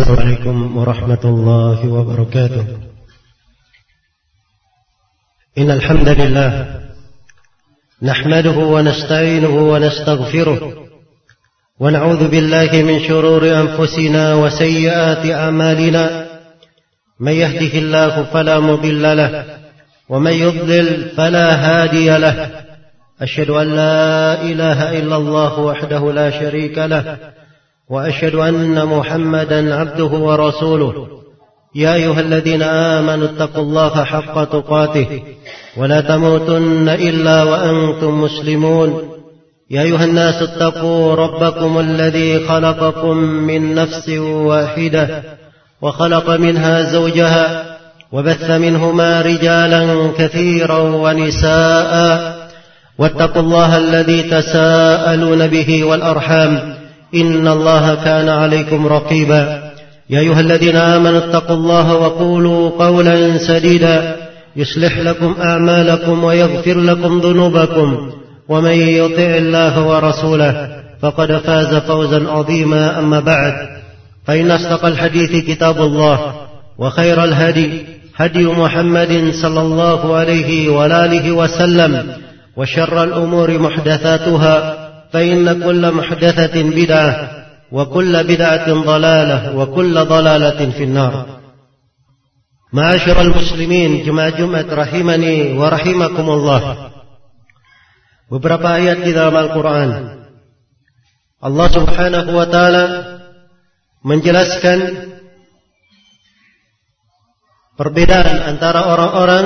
السلام عليكم ورحمة الله وبركاته. إن الحمد لله نحمده ونستعينه ونستغفره ونعوذ بالله من شرور أنفسنا وسيئات أعمالنا. من يهده الله فلا مضل له ومن يضلل فلا هادي له. أشهد أن لا إله إلا الله وحده لا شريك له وأشهد أن محمدا عبده ورسوله. يا أيها الذين آمنوا اتقوا الله حق تقاته ولا تموتن إلا وأنتم مسلمون. يا أيها الناس اتقوا ربكم الذي خلقكم من نفس واحدة وخلق منها زوجها وبث منهما رجالا كثيرا ونساء واتقوا الله الذي تساءلون به والأرحام إن الله كان عليكم رقيبا. يا أيها الذين آمنوا اتقوا الله وقولوا قولا سديدا يصلح لكم أعمالكم ويغفر لكم ذنوبكم ومن يطع الله ورسوله فقد فاز فوزا عظيما. أما بعد فإن أصدق الحديث كتاب الله وخير الهدي هدي محمد صلى الله عليه وآله وسلم وشر الأمور محدثاتها فإن كل محدثة بدعة وكل بدعة ضلالة وكل ضلالة في النار. معاشر المسlimin, jemaah Jumat rahimani wa rahimakumullah. Beberapa ayat di dalam Al-Quran Allah subhanahu wa ta'ala menjelaskan perbedaan antara orang-orang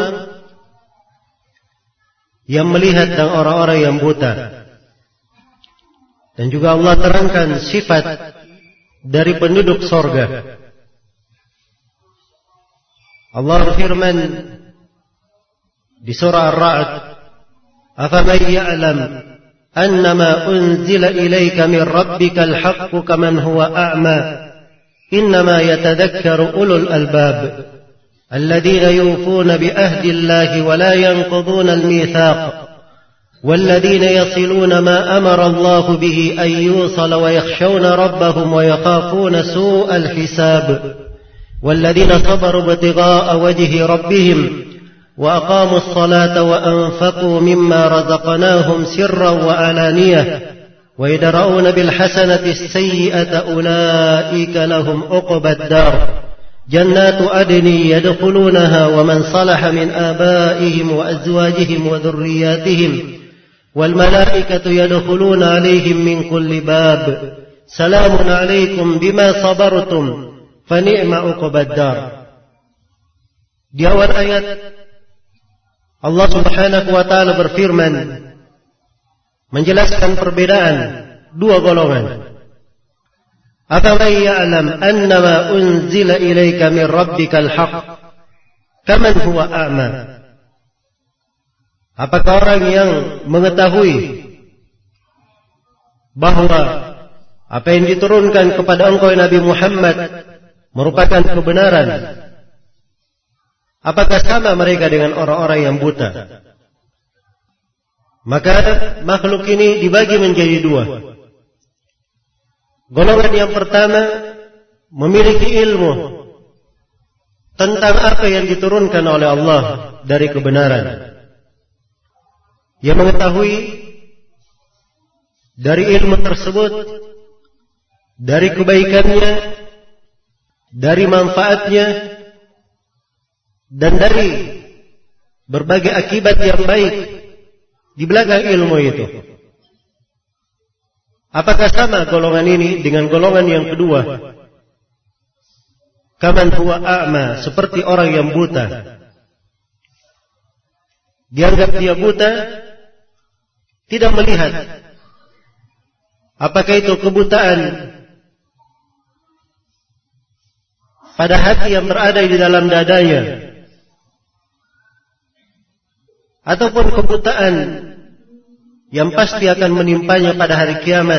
yang melihat dan orang-orang yang buta. Dan juga Allah terangkan sifat dari penduduk sorga. Allah berfirman di surah Ar-Ra'd, "Afaman ya'lam annama unzila ilayka min rabbikal haqqu kaman huwa a'ma innama yatadhakkaru ulul albab alladhina yufuna bi ahdi Allahi wa la yanquduna al-mithaq والذين يصلون ما أمر الله به أن يوصل ويخشون ربهم ويخافون سوء الحساب والذين صبروا ابتغاء وجه ربهم وأقاموا الصلاة وأنفقوا مما رزقناهم سرا وعلانية ويدرؤون بالحسنة السيئة أولئك لهم عقبى الدار جنات عدن يدخلونها ومن صلح من آبائهم وأزواجهم وذرياتهم والملائكة يدخلون عليهم من كل باب سلام عليكم بما صبرتم فنعم عقبى الدار. Di awal ayat Allah subhanahu wa ta'ala berfirman menjelaskan perbedaan dua golongan. Afaman ya'lam annama unzila ilayka min rabbikal haqq kaman huwa a'ma. Apakah orang yang mengetahui bahwa apa yang diturunkan kepada engkau Nabi Muhammad merupakan kebenaran, apakah sama mereka dengan orang-orang yang buta? Maka makhluk ini dibagi menjadi dua. Golongan yang pertama memiliki ilmu tentang apa yang diturunkan oleh Allah dari kebenaran. Yang mengetahui dari ilmu tersebut, dari kebaikannya, dari manfaatnya, dan dari berbagai akibat yang baik di belakang ilmu itu. Apakah sama golongan ini dengan golongan yang kedua? Kaman huwa a'ma, seperti orang yang buta. Dianggap dia buta, tidak melihat. Apakah itu kebutaan pada hati yang berada di dalam dadanya, ataupun kebutaan yang pasti akan menimpanya pada hari kiamat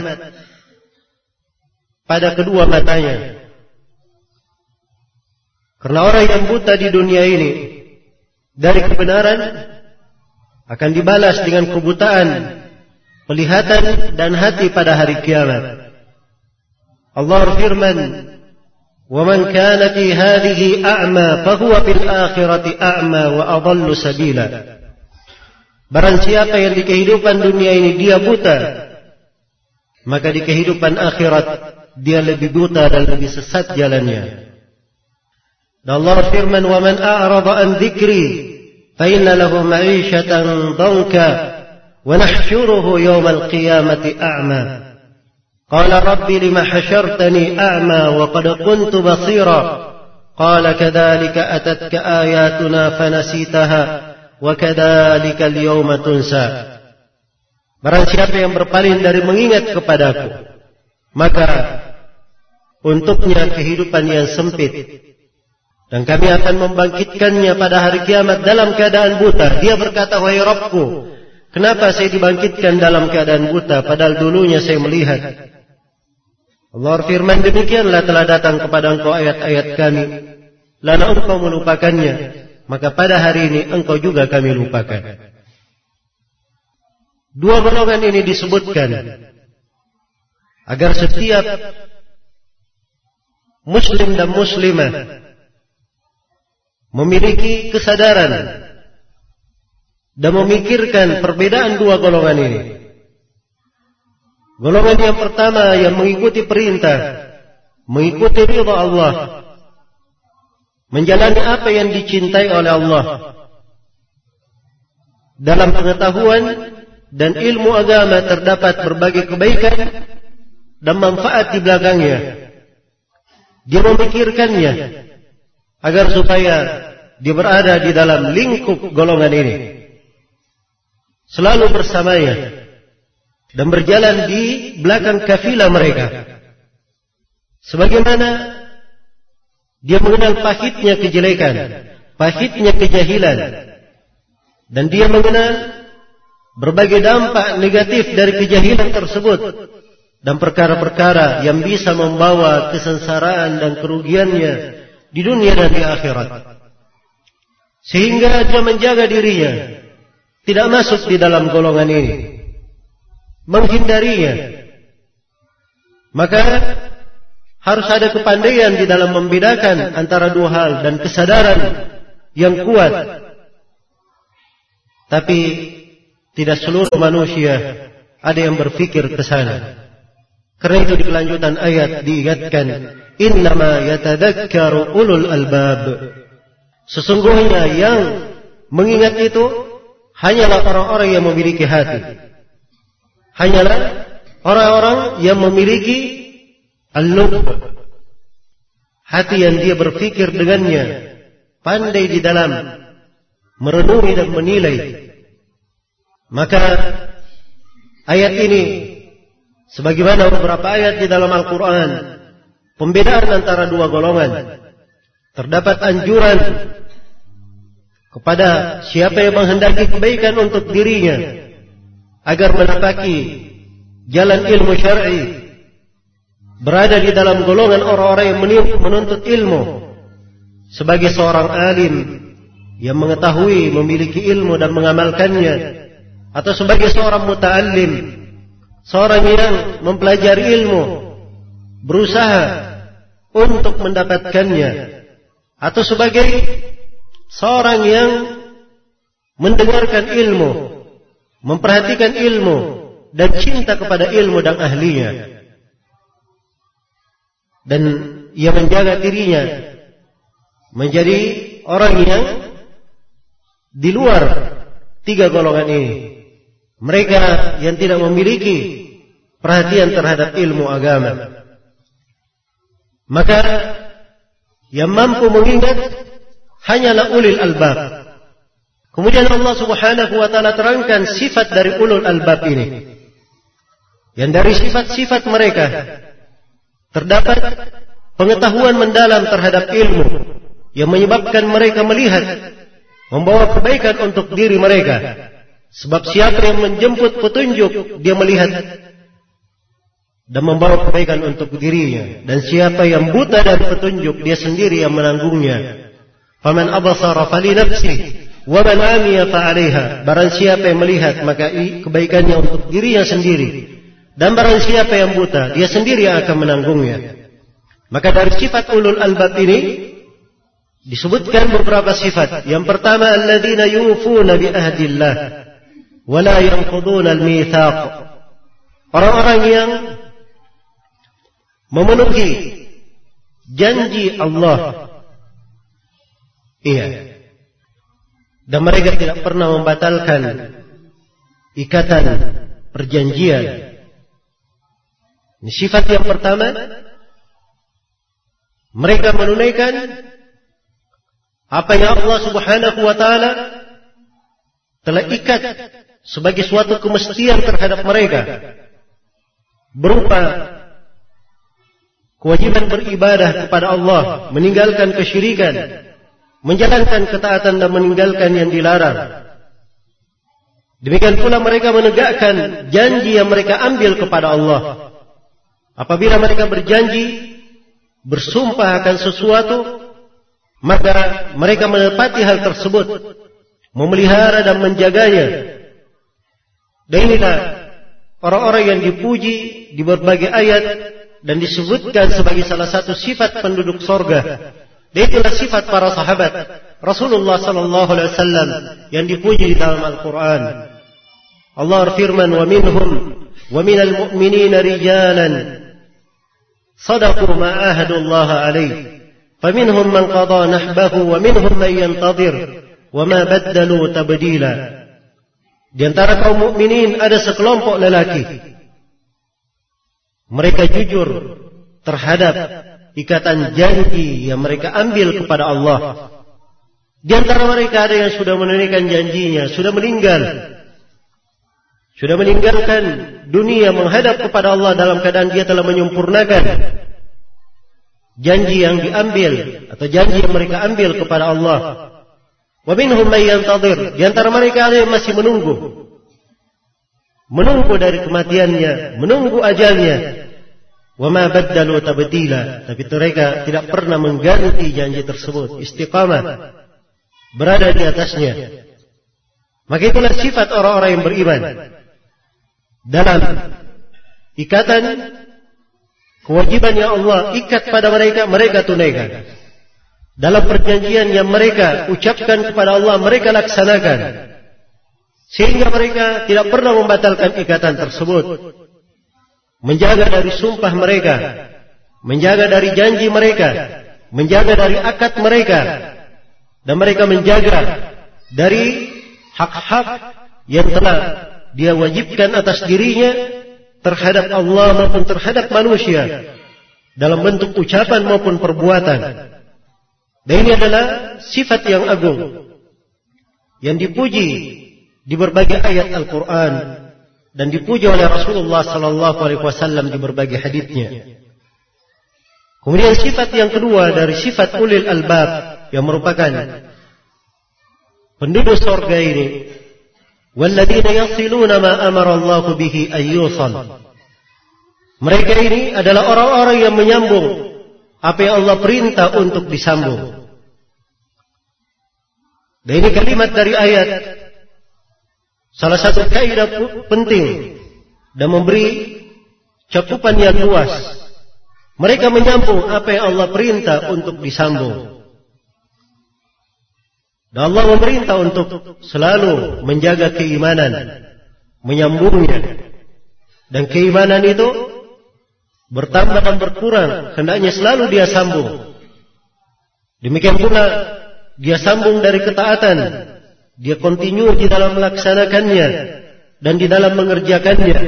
pada kedua matanya? Karena orang yang buta di dunia ini dari kebenaran akan dibalas dengan kebutaan penglihatan dan hati pada hari kiamat. Allah berfirman, ومن كان في هذه أعمى فهو في الآخرة أعمى وأضل سبيلا. Barang siapa yang di kehidupan dunia ini dia buta, maka di kehidupan akhirat dia lebih buta dan lebih sesat jalannya. Dan Allah firman, "Wa man a'rada an dzikri fa inna lahu ma'ishatan dhanka wa nahsyuruhu yawmal qiyamati a'ma." Qala rabbi lima hasyartani a'ma wa qad kuntu basira. Qala kadzalika atatka ayatuna fanasitaha wa kadzalika al-yawma tunsa. Barang siapa yang berpaling dari mengingat kepadaku, maka untuknya kehidupan yang sempit, dan kami akan membangkitkannya pada hari kiamat dalam keadaan buta. Dia berkata, "Wahai Rabbku, kenapa saya dibangkitkan dalam keadaan buta padahal dulunya saya melihat?" Allah firman, "Demikianlah telah datang kepada engkau ayat-ayat kami, lalu engkau melupakannya, maka pada hari ini engkau juga kami lupakan." Dua golongan ini disebutkan agar setiap muslim dan muslimah memiliki kesadaran dan memikirkan perbedaan dua golongan ini. Golongan yang pertama yang mengikuti perintah, mengikuti ridha Allah, menjalani apa yang dicintai oleh Allah, dalam pengetahuan dan ilmu agama terdapat berbagai kebaikan dan manfaat di belakangnya. Dia memikirkannya agar supaya dia berada di dalam lingkup golongan ini, selalu bersamanya dan berjalan di belakang kafilah mereka. Sebagaimana dia mengenal pahitnya kejelekan, pahitnya kejahilan, dan dia mengenal berbagai dampak negatif dari kejahilan tersebut dan perkara-perkara yang bisa membawa kesengsaraan dan kerugiannya di dunia dan di akhirat. Sehingga dia menjaga dirinya tidak masuk di dalam golongan ini, menghindarinya. Maka harus ada kepandaian di dalam membedakan antara dua hal dan kesadaran yang kuat. Tapi tidak seluruh manusia ada yang berfikir ke sana. Karena itu di kelanjutan ayat diingatkan, "Innama yatadakkaru ulul albab." Sesungguhnya yang mengingat itu hanyalah orang-orang yang memiliki hati. Hanyalah orang-orang yang memiliki al-lub, hati yang dia berfikir dengannya, pandai di dalam merenungi dan menilai. Maka ayat ini, sebagaimana beberapa ayat di dalam Al-Quran, pembedaan antara dua golongan. Terdapat anjuran kepada siapa yang menghendaki kebaikan untuk dirinya agar menapaki jalan ilmu syar'i, berada di dalam golongan orang-orang yang menuntut ilmu, sebagai seorang alim yang mengetahui, memiliki ilmu dan mengamalkannya, atau sebagai seorang muta'allim, seorang yang mempelajari ilmu, berusaha untuk mendapatkannya, atau sebagai seorang yang mendengarkan ilmu, memperhatikan ilmu, dan cinta kepada ilmu dan ahlinya, dan ia menjaga dirinya menjadi orang yang di luar tiga golongan ini. Mereka yang tidak memiliki perhatian terhadap ilmu agama. Maka yang mampu mengingat hanyalah ulil albab. Kemudian Allah Subhanahu wa ta'ala terangkan sifat dari ulul albab ini. Yang dari sifat-sifat mereka terdapat pengetahuan mendalam terhadap ilmu yang menyebabkan mereka melihat, membawa kebaikan untuk diri mereka. Sebab siapa yang menjemput petunjuk, dia melihat dan membawa kebaikan untuk dirinya. Dan siapa yang buta dari petunjuk, dia sendiri yang menanggungnya. Faman abasara fali nafsi wa man amiya fa 'alaiha. Barang siapa yang melihat, maka kebaikannya untuk dirinya sendiri. Dan barang siapa yang buta, dia sendiri yang akan menanggungnya. Maka dari sifat ulul albab ini disebutkan beberapa sifat. Yang pertama, alladzina yufuna bi ahdillah wa la yanquduna al-mitsaq. Orang-orang yang memenuhi janji Allah. Iya. Dan mereka tidak pernah membatalkan ikatan perjanjian. Ini sifat yang pertama. Mereka menunaikan apa yang Allah Subhanahu wa taala telah ikat sebagai suatu kemestian terhadap mereka, berupa kewajiban beribadah kepada Allah, meninggalkan kesyirikan, menjalankan ketaatan dan meninggalkan yang dilarang. Demikian pula mereka menegakkan janji yang mereka ambil kepada Allah. Apabila mereka berjanji, bersumpah akan sesuatu, maka mereka menepati hal tersebut, memelihara dan menjaganya. Dan inilah orang-orang yang dipuji di berbagai ayat dan disebutkan sebagai salah satu sifat penduduk sorga. Dan itulah sifat para sahabat Rasulullah sallallahu alaihi wasallam yang dipuji di dalam Al-Quran. Allah berfirman, wa minhum wa minal mu'minina rijalan sadaqu ma ahadullah alaihi faminhum man qada nahbahu wa minhum man yantadhir wa ma baddalu tabdila. Di antara kaum mukminin ada sekelompok lelaki, mereka jujur terhadap ikatan janji yang mereka ambil kepada Allah. Di antara mereka ada yang sudah menunaikan janjinya, sudah meninggalkan dunia menghadap kepada Allah dalam keadaan dia telah menyempurnakan janji yang diambil atau janji yang mereka ambil kepada Allah. Wa minhum may yantadhir, di antara mereka ada yang masih menunggu dari kematiannya, menunggu ajalnya. Wa ma baddalu tabdila, tapi mereka tidak pernah mengganti janji tersebut, istiqamah, berada di atasnya. Maka itulah sifat orang-orang yang beriman. Dalam ikatan kewajiban yang Allah ikat pada mereka, mereka tunaikan. Dalam perjanjian yang mereka ucapkan kepada Allah, mereka laksanakan. Sehingga mereka tidak pernah membatalkan ikatan tersebut. Menjaga dari sumpah mereka, menjaga dari janji mereka, menjaga dari akad mereka, dan mereka menjaga dari hak-hak yang telah dia wajibkan atas dirinya terhadap Allah maupun terhadap manusia dalam bentuk ucapan maupun perbuatan. Dan ini adalah sifat yang agung yang dipuji di berbagai ayat Al-Quran dan dipuji oleh Rasulullah sallallahu alaihi wasallam di berbagai haditsnya. Kemudian sifat yang kedua dari sifat ulil albab yang merupakan penduduk surga ini, walladzina yasiluna ma amara Allahu bihi ayyusal. Mereka ini adalah orang-orang yang menyambung apa yang Allah perintah untuk disambung. Dan ini kalimat dari ayat, salah satu kaidah penting dan memberi cakupan yang luas. Mereka menyambung apa yang Allah perintah untuk disambung. Dan Allah memerintah untuk selalu menjaga keimanan, menyambungnya. Dan keimanan itu bertambah dan berkurang, hendaknya selalu dia sambung. Demikian pula dia sambung dari ketaatan, dia continue di dalam melaksanakannya dan di dalam mengerjakannya.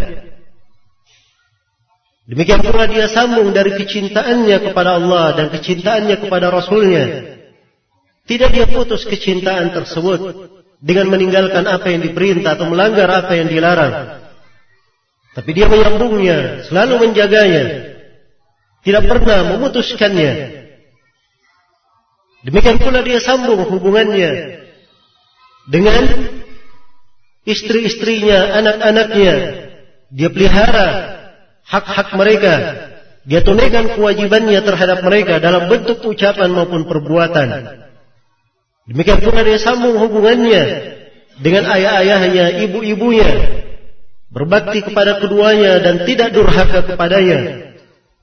Demikian pula dia sambung dari kecintaannya kepada Allah dan kecintaannya kepada Rasulnya. Tidak dia putus kecintaan tersebut dengan meninggalkan apa yang diperintah atau melanggar apa yang dilarang. Tapi dia menyambungnya, selalu menjaganya, tidak pernah memutuskannya. Demikian pula dia sambung hubungannya dengan istri-istrinya, anak-anaknya. Dia pelihara hak-hak mereka. Dia tunaikan kewajibannya terhadap mereka dalam bentuk ucapan maupun perbuatan. Demikian pula dia sambung hubungannya dengan ayah-ayahnya, ibu-ibunya, berbakti kepada keduanya dan tidak durhaka kepadanya.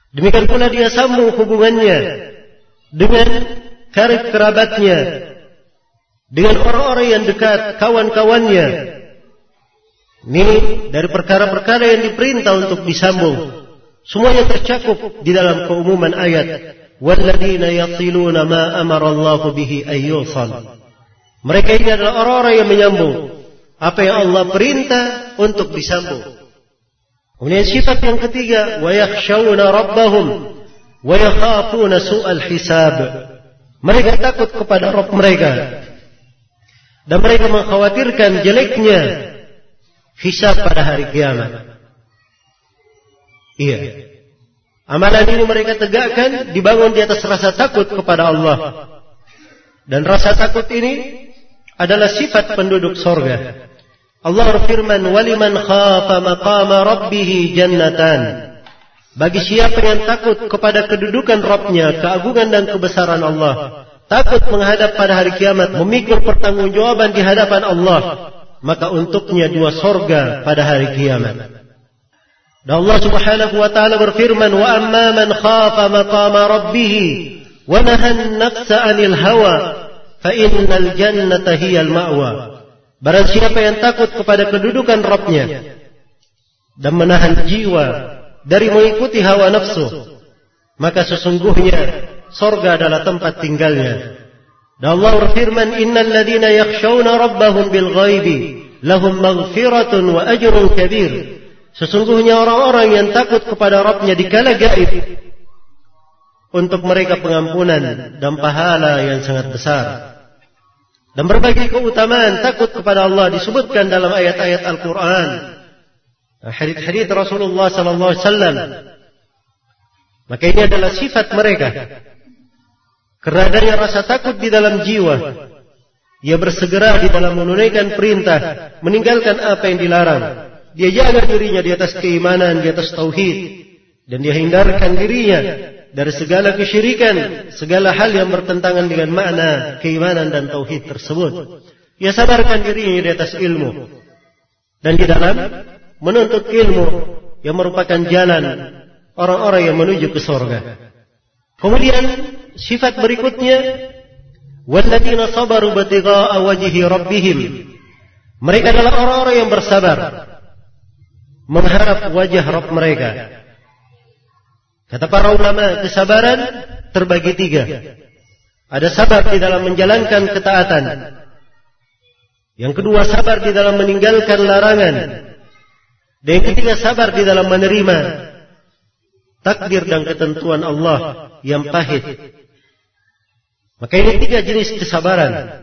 Demikian pula dia sambung hubungannya dengan karib kerabatnya, dengan orang-orang yang dekat, kawan-kawannya. Ini dari perkara-perkara yang diperintah untuk disambung. Semuanya tercakup di dalam keumuman ayat. Walladzina yasiluna ma amara Allahu bihi ayyusal. Mereka ini adalah orang-orang yang menyambung apa yang Allah perintah untuk disambung. Kemudian sifat yang ketiga, wa yakhshawna rabbahum wa yakhafuna su'al hisab. Mereka takut kepada Rabb mereka dan mereka mengkhawatirkan jeleknya hisab pada hari kiamat. Iya. Amalan ini mereka tegakkan dibangun di atas rasa takut kepada Allah. Dan rasa takut ini adalah sifat penduduk sorga. Allah berfirman, "Waliman khafa maqama rabbih jannatan." Bagi siapa yang takut kepada kedudukan Rabbnya, keagungan dan kebesaran Allah, takut menghadap pada hari kiamat, memikul pertanggungjawaban di hadapan Allah, maka untuknya 2 sorga pada hari kiamat. Dan Allah Subhanahu wa taala berfirman, "Wa amma man khafa maqama rabbih wa nahan nafsa 'anil hawa fa innal jannata hiyal ma'wa." Barang siapa yang takut kepada kedudukan Rabbnya dan menahan jiwa dari mengikuti hawa nafsu, maka sesungguhnya surga adalah tempat tinggalnya. Dan Allah berfirman, "Innal ladzina yakhshawna rabbahum bil ghaibi lahum maghfiratun wa ajrun kabir." Sesungguhnya orang-orang yang takut kepada Rabbnya di kala gaib, untuk mereka pengampunan dan pahala yang sangat besar. Dan berbagai keutamaan takut kepada Allah disebutkan dalam ayat-ayat Al-Quran, hadits-hadits Rasulullah SAW. Maka ini adalah sifat mereka. Karena adanya rasa takut di dalam jiwa, ia bersegera di dalam menunaikan perintah, meninggalkan apa yang dilarang. Dia jaga dirinya di atas keimanan, di atas tauhid, dan dia hindarkan dirinya dari segala kesyirikan, segala hal yang bertentangan dengan makna keimanan dan tauhid tersebut. Dia sadarkan dirinya di atas ilmu, dan di dalam menuntut ilmu yang merupakan jalan orang-orang yang menuju ke surga. Kemudian sifat berikutnya, walladzina sabaru batigha'a wajhi rabbihim. Mereka adalah orang-orang yang bersabar mengharap wajah Rabb mereka. Kata para ulama, kesabaran terbagi 3. Ada sabar di dalam menjalankan ketaatan. Yang kedua, sabar di dalam meninggalkan larangan. Dan yang ketiga, sabar di dalam menerima takdir dan ketentuan Allah yang pahit. Maka ini 3 jenis kesabaran.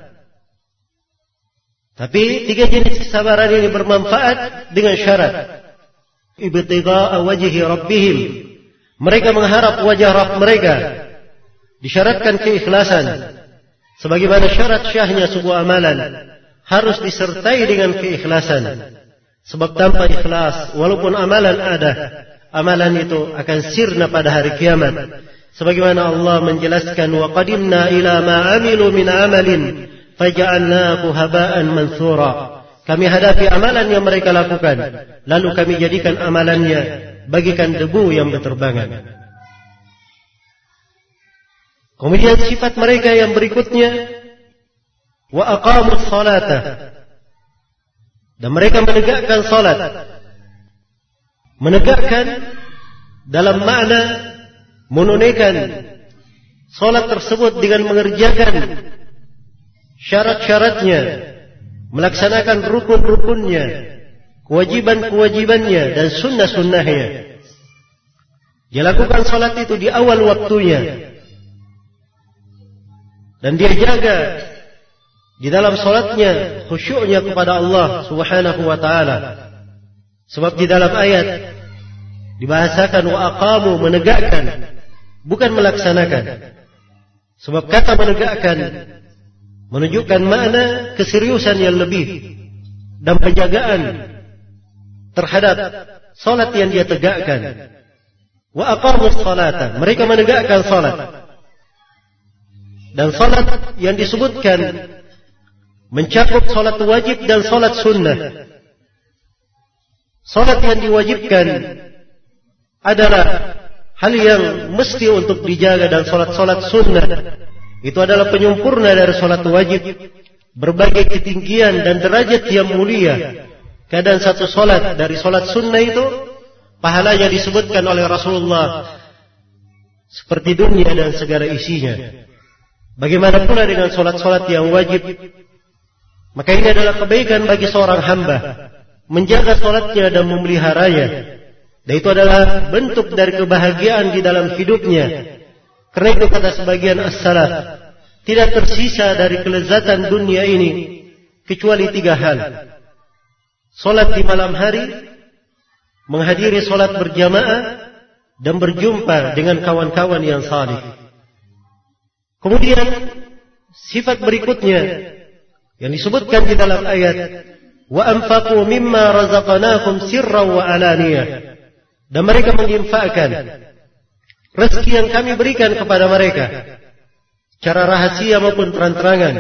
Tapi 3 jenis kesabaran ini bermanfaat dengan syarat. Ibtigha'a wajhi rabbihim. Mereka mengharap wajah Rabb mereka. Disyaratkan keikhlasan. Sebagaimana syarat syahnya sebuah amalan harus disertai dengan keikhlasan. Sebab tanpa ikhlas, walaupun amalan ada, amalan itu akan sirna pada hari kiamat. Sebagaimana Allah menjelaskan, wa qadimna ila ma amilu min amalin faja'alnahu haba'an mansura. Kami hadapi amalan yang mereka lakukan, lalu kami jadikan amalannya bagikan debu yang berterbangan. Kemudian sifat mereka yang berikutnya, wa aqamus salata. Dan mereka menegakkan salat. Menegakkan dalam makna menunaikan salat tersebut dengan mengerjakan syarat-syaratnya, melaksanakan rukun-rukunnya, kewajiban-kewajibannya dan sunnah-sunnahnya. Dia lakukan salat itu di awal waktunya. Dan dia jaga di dalam salatnya khusyuknya kepada Allah Subhanahu wa taala. Sebab di dalam ayat dibahasakan wa aqamu, menegakkan, bukan melaksanakan. Sebab kata menegakkan menunjukkan makna keseriusan yang lebih dan penjagaan terhadap salat yang dia tegakkan. Wa aqamus salata, mereka menegakkan salat. Dan salat yang disebutkan mencakup salat wajib dan salat sunnah. Salat yang diwajibkan adalah hal yang mesti untuk dijaga, dan solat-solat sunnah itu adalah penyempurna dari solat wajib. Berbagai ketinggian dan derajat yang mulia. Kadang satu solat dari solat sunnah itu pahalanya disebutkan oleh Rasulullah seperti dunia dan segala isinya. Bagaimana pula dengan solat-solat yang wajib? Maka ini adalah kebaikan bagi seorang hamba menjaga solatnya dan memeliharanya. Dan itu adalah bentuk dari kebahagiaan di dalam hidupnya. Karena itu kata sebagian as-salaf, tidak tersisa dari kelezatan dunia ini kecuali 3 hal. Solat di malam hari, menghadiri solat berjamaah, dan berjumpa dengan kawan-kawan yang salih. Kemudian sifat berikutnya yang disebutkan di dalam ayat, wa anfaqu mimma razaqnakum sirran wa alaniyah. Dan mereka menginfakkan rezeki yang kami berikan kepada mereka secara rahasia maupun terang-terangan.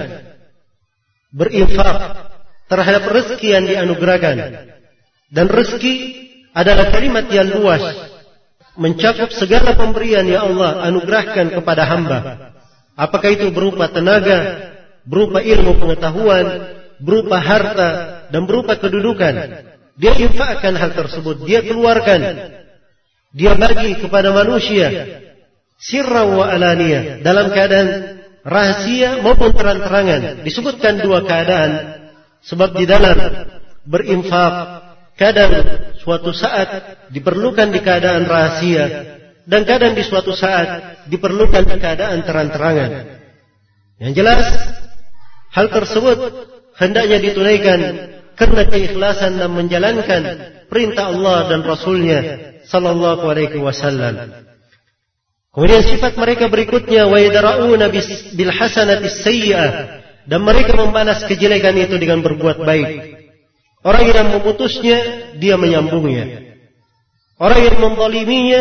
Berinfak terhadap rezeki yang dianugerahkan. Dan rezeki adalah kalimat yang luas, mencakup segala pemberian yang Allah anugerahkan kepada hamba. Apakah itu berupa tenaga, berupa ilmu pengetahuan, berupa harta, dan berupa kedudukan. Dia infakkan hal tersebut, dia keluarkan, dia bagi kepada manusia sirran wa alaniyah, dalam keadaan rahasia maupun terang-terangan. Disebutkan 2 keadaan, sebab di dalam berinfak kadang suatu saat diperlukan di keadaan rahasia, dan kadang di suatu saat diperlukan di keadaan terang-terangan. Yang jelas hal tersebut hendaknya ditunaikan karena keikhlasan dan menjalankan perintah Allah dan Rasulnya sallallahu alaihi wasallam. Kemudian sifat mereka berikutnya, wa yadra'una bil hasanati sayyi'ah, dan mereka membalas kejelekan itu dengan berbuat baik. Orang yang memutusnya, dia menyambungnya. Orang yang menzaliminya,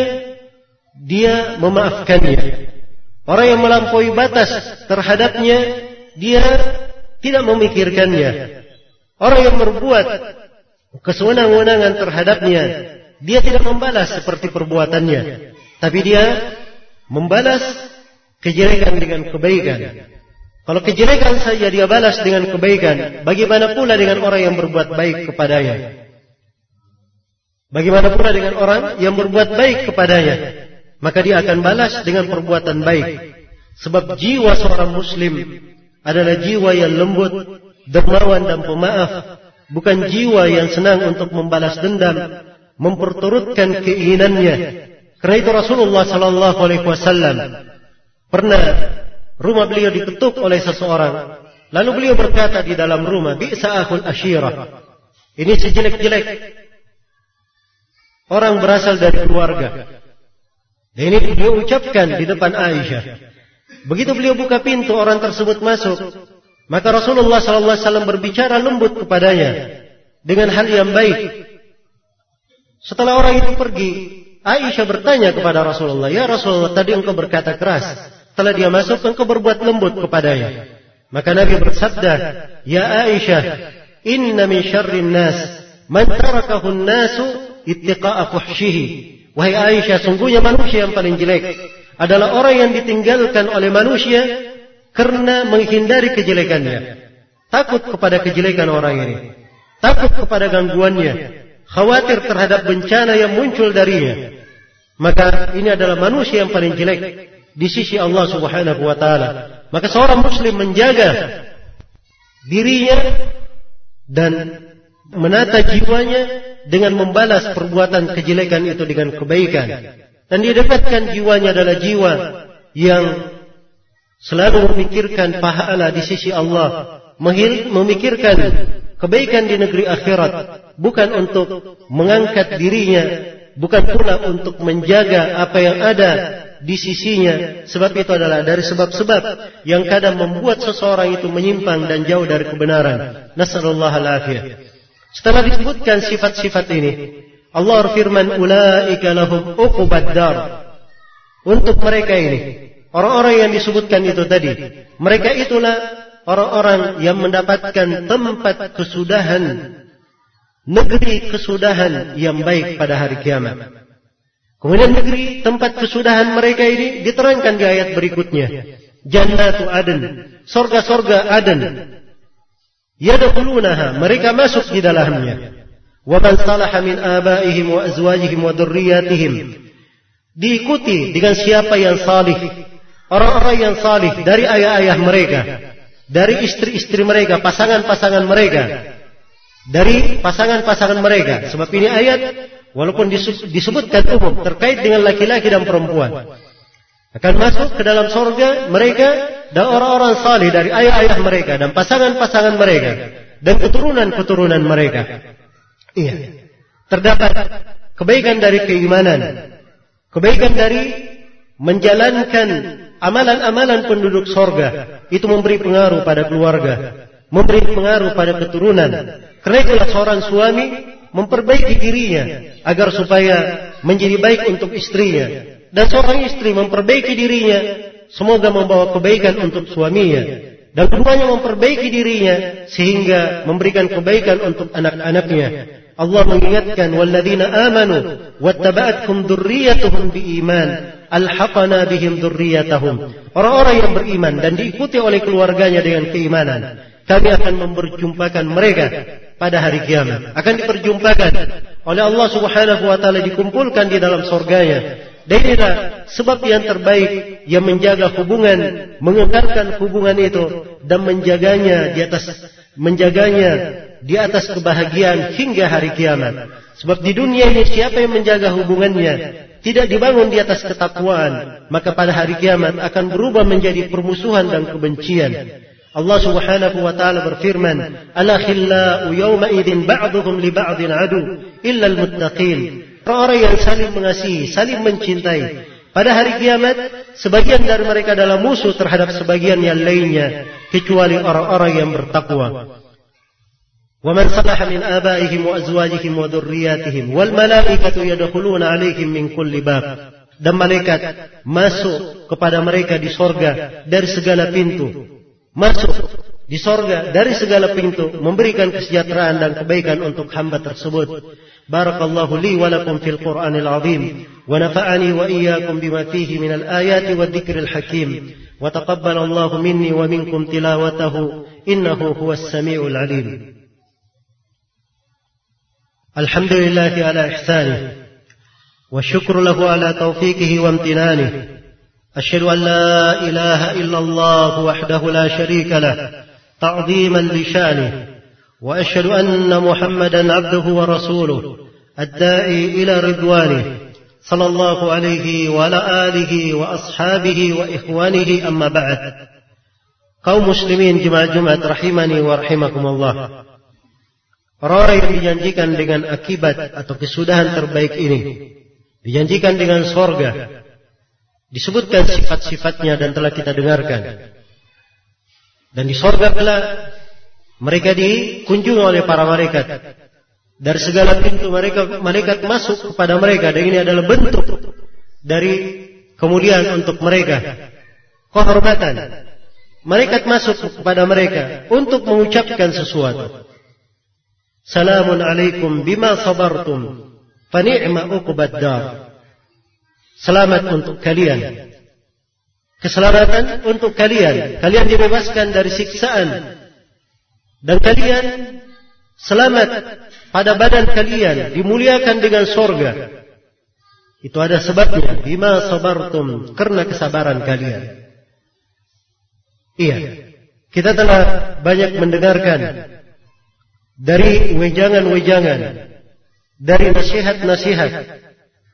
dia memaafkannya. Orang yang melampaui batas terhadapnya, dia tidak memikirkannya. Orang yang berbuat kesewenang-wenangan terhadapnya, dia tidak membalas seperti perbuatannya, tapi dia membalas kejelekan dengan kebaikan. Kalau kejelekan saja dia balas dengan kebaikan, bagaimana pula dengan orang yang berbuat baik kepadanya? Bagaimana pula dengan orang yang berbuat baik kepadanya? Maka dia akan balas dengan perbuatan baik. Sebab jiwa seorang muslim adalah jiwa yang lembut, dermawan dan pemaaf, bukan jiwa yang senang untuk membalas dendam, memperturutkan keinginannya. Karena itu Rasulullah sallallahu alaihi wasallam pernah rumah beliau diketuk oleh seseorang, lalu beliau berkata di dalam rumah, bi'sa akhul ashirah, ini sejelek-jelek orang berasal dari keluarga. Dan ini beliau ucapkan di depan Aisyah. Begitu beliau buka pintu, orang tersebut masuk, maka Rasulullah sallallahu alaihi wasallam berbicara lembut kepadanya dengan hal yang baik. Setelah orang itu pergi, Aisyah bertanya kepada Rasulullah, ya Rasulullah, tadi engkau berkata keras, setelah dia masuk engkau berbuat lembut kepadanya. Maka Nabi bersabda, ya Aisyah, inna min syarrin nas man tarakahu an-nasu ittiqa'a fuhshihi. Wahai Aisyah, sungguhnya manusia yang paling jelek adalah orang yang ditinggalkan oleh manusia karena menghindari kejelekannya. Takut kepada kejelekan orang ini, takut kepada gangguannya, khawatir terhadap bencana yang muncul darinya. Maka ini adalah manusia yang paling jelek di sisi Allah subhanahu wa ta'ala. Maka seorang muslim menjaga dirinya dan menata jiwanya dengan membalas perbuatan kejelekan itu dengan kebaikan. Dan dia dapatkan jiwanya adalah jiwa yang selalu memikirkan pahala di sisi Allah, memikirkan kebaikan di negeri akhirat, bukan untuk mengangkat dirinya, bukan pula untuk menjaga apa yang ada di sisinya. Sebab itu adalah dari sebab-sebab yang kadang membuat seseorang itu menyimpang dan jauh dari kebenaran. Nasallallahu al-afiyah. Setelah disebutkan sifat-sifat ini, Allah berfirman, ulaika lahum uqubad dar. Untuk mereka ini, orang-orang yang disebutkan itu tadi, mereka itulah orang-orang yang mendapatkan tempat kesudahan, negeri kesudahan yang baik pada hari kiamat. Kemudian negeri tempat kesudahan mereka ini diterangkan di ayat berikutnya. Jannatu Aden, sorga-sorga Aden. Yadkhulunaha, mereka masuk di dalamnya. Wa man salaha min abaihim wa azwajihim wa dzurriyyatihim. Diikuti dengan siapa yang salih, orang-orang yang salih dari ayah-ayah mereka, dari istri-istri mereka, pasangan-pasangan mereka, dari pasangan-pasangan mereka. Sebab ini ayat walaupun disebutkan umum terkait dengan laki-laki dan perempuan, akan masuk ke dalam surga mereka dan orang-orang salih dari ayah-ayah mereka dan pasangan-pasangan mereka dan keturunan-keturunan mereka. Iya, terdapat kebaikan dari keimanan, kebaikan dari menjalankan amalan-amalan penduduk surga. Itu memberi pengaruh pada keluarga, memberi pengaruh pada keturunan. Karena itulah seorang suami memperbaiki dirinya agar supaya menjadi baik untuk istrinya, dan seorang istri memperbaiki dirinya semoga membawa kebaikan untuk suaminya, dan keduanya memperbaiki dirinya sehingga memberikan kebaikan untuk anak-anaknya. Allah mengingatkan, walladzina amanu wattaba'atkum dzurriyyatuhum biiman alhaqana bihim dzurriyyatahum. Orang-orang yang beriman dan diikuti oleh keluarganya dengan keimanan, kami akan memperjumpakan mereka pada hari kiamat. Akan diperjumpakan oleh Allah Subhanahu wa taala, dikumpulkan di dalam surganya. Dan inilah sebab yang terbaik yang menjaga hubungan, mengekalkan hubungan itu dan menjaganya di atas kebahagiaan hingga hari kiamat. Sebab di dunia ini siapa yang menjaga hubungannya tidak dibangun di atas ketakwaan, maka pada hari kiamat akan berubah menjadi permusuhan dan kebencian. Allah Subhanahu wa taala berfirman, "Al-akhillau yawma idzin ba'dhuhum li ba'dhin adu illa al-muttaqin." Orang-orang yang saling mengasihi, saling mencintai, pada hari kiamat sebagian dari mereka adalah musuh terhadap sebagian yang lainnya kecuali orang-orang yang bertakwa. Wa man salaha min abaihim wa azwajihim wa dzurriyyatihim wal malaikatu yadkhuluna 'alaihim min kulli bab. Dan malaikat masuk kepada mereka di sorga dari segala pintu. Masuk di sorga dari segala pintu, memberikan kesejahteraan dan kebaikan untuk hamba tersebut. Barakallahu li wa lakum fil Qur'anil azim wa nafa'ani wa iyyakum bima fihi minal ayati wad dzikril hakim wa taqabbalallahu minni wa minkum tilawatahu innahu huwas samiul alim. Alhamdulillahi ala ihsanihi wa syukru lahu ala taufiqihi wa amtinanihi. أشهد أن لا إله إلا الله وحده لا شريك له تعظيما لشانه وأشهد أن محمدا عبده ورسوله الداعي إلى رضوانه صلى الله عليه وعلى آله وأصحابه وإخوانه أما بعد. Kaum muslimin jemaah Jumat rahimani wa rahimakumullah. Orang yang dijanjikan dengan akibat atau kesudahan terbaik ini dijanjikan dengan surga. Disebutkan sifat-sifatnya dan telah kita dengarkan. Dan di surga pula mereka dikunjungi oleh para malaikat. Dari segala pintu malaikat masuk kepada mereka. Dan ini adalah bentuk dari kemuliaan untuk mereka, kehormatan. Malaikat masuk kepada mereka untuk mengucapkan sesuatu. Salamun alaikum bima sabartum fa ni'ma uqbad dar. Selamat untuk kalian, keselamatan untuk kalian. Kalian dibebaskan dari siksaan dan kalian selamat pada badan kalian, dimuliakan dengan surga. Itu ada sebabnya, bima sabartum, karena kesabaran kalian. Iya, kita telah banyak mendengarkan dari wejangan-wejangan, dari nasihat-nasihat.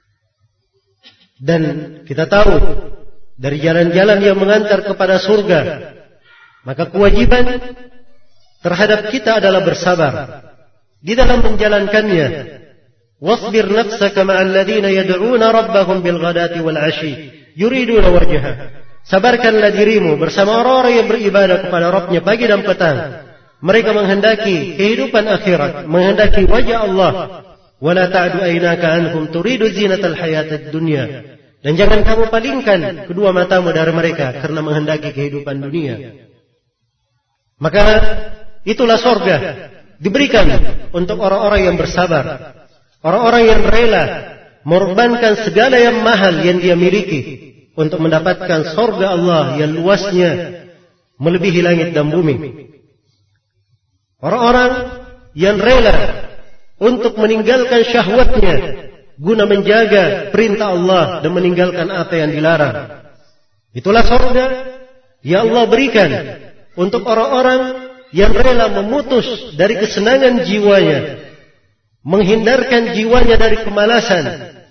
Dan kita tahu dari jalan-jalan yang mengantar kepada surga, maka kewajiban terhadap kita adalah bersabar di dalam menjalankannya. Wasbir nafsaka ma'al ladzina yad'una rabbahum bil ghadati wal 'ashi yuriduna wajha. Sabarkanlah dirimu bersama orang-orang yang beribadah kepada Rabbnya pagi dan petang. Mereka menghendaki kehidupan akhirat, menghendaki wajah Allah. Wala ta'du aynaka anhum turidu zinatal hayatid dunya. Dan jangan kamu palingkan kedua matamu dari mereka karena menghendaki kehidupan dunia. Maka itulah surga diberikan untuk orang-orang yang bersabar, orang-orang yang rela mengorbankan segala yang mahal yang dia miliki untuk mendapatkan surga Allah yang luasnya melebihi langit dan bumi. Orang-orang yang rela untuk meninggalkan syahwatnya guna menjaga perintah Allah dan meninggalkan apa yang dilarang. Itulah surga yang Allah berikan untuk orang-orang yang rela memutus dari kesenangan jiwanya, menghindarkan jiwanya dari kemalasan.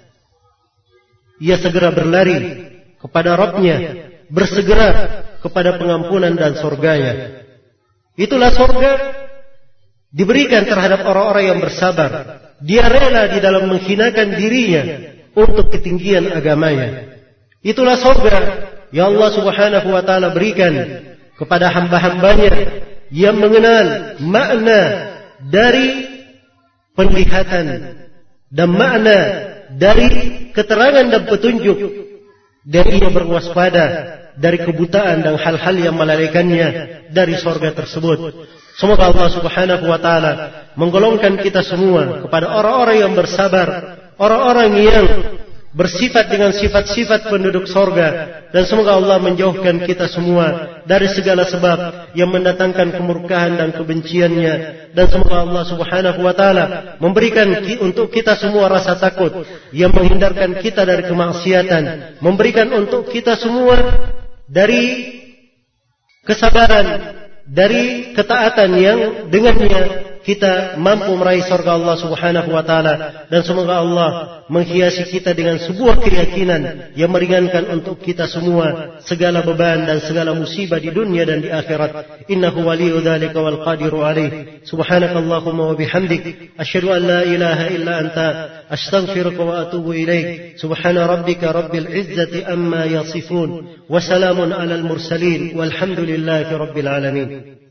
Ia segera berlari kepada Rabbnya, bersegera kepada pengampunan dan surganya. Itulah surga diberikan terhadap orang-orang yang bersabar. Dia rela di dalam menghinakan dirinya untuk ketinggian agamanya. Itulah surga yang Allah Subhanahu wa ta'ala berikan kepada hamba-hambanya yang mengenal makna dari penglihatan dan makna dari keterangan dan petunjuk, dan ia berwaspada dari kebutaan dan hal-hal yang melalaikannya dari surga tersebut. Semoga Allah Subhanahu wa ta'ala menggolongkan kita semua kepada orang-orang yang bersabar, orang-orang yang bersifat dengan sifat-sifat penduduk surga, dan semoga Allah menjauhkan kita semua dari segala sebab yang mendatangkan kemurkaan dan kebenciannya, dan semoga Allah Subhanahu wa ta'ala memberikan untuk kita semua rasa takut yang menghindarkan kita dari kemaksiatan, memberikan untuk kita semua dari kesabaran, dari ketaatan yang dengannya kita mampu meraih surga Allah Subhanahu wa ta'ala, dan semoga Allah menghiasi kita dengan sebuah keyakinan yang meringankan untuk kita semua segala beban dan segala musibah di dunia dan di akhirat. Innahu waliyyu dzalika wal qadiru alaih. Subhanakallahumma wa bihamdik asyhadu an la ilaha illa anta astaghfiruka wa atubu ilaik. Subhana rabbika rabbil izzati amma yasifun wa salamun alal mursalin walhamdulillahi rabbil alamin.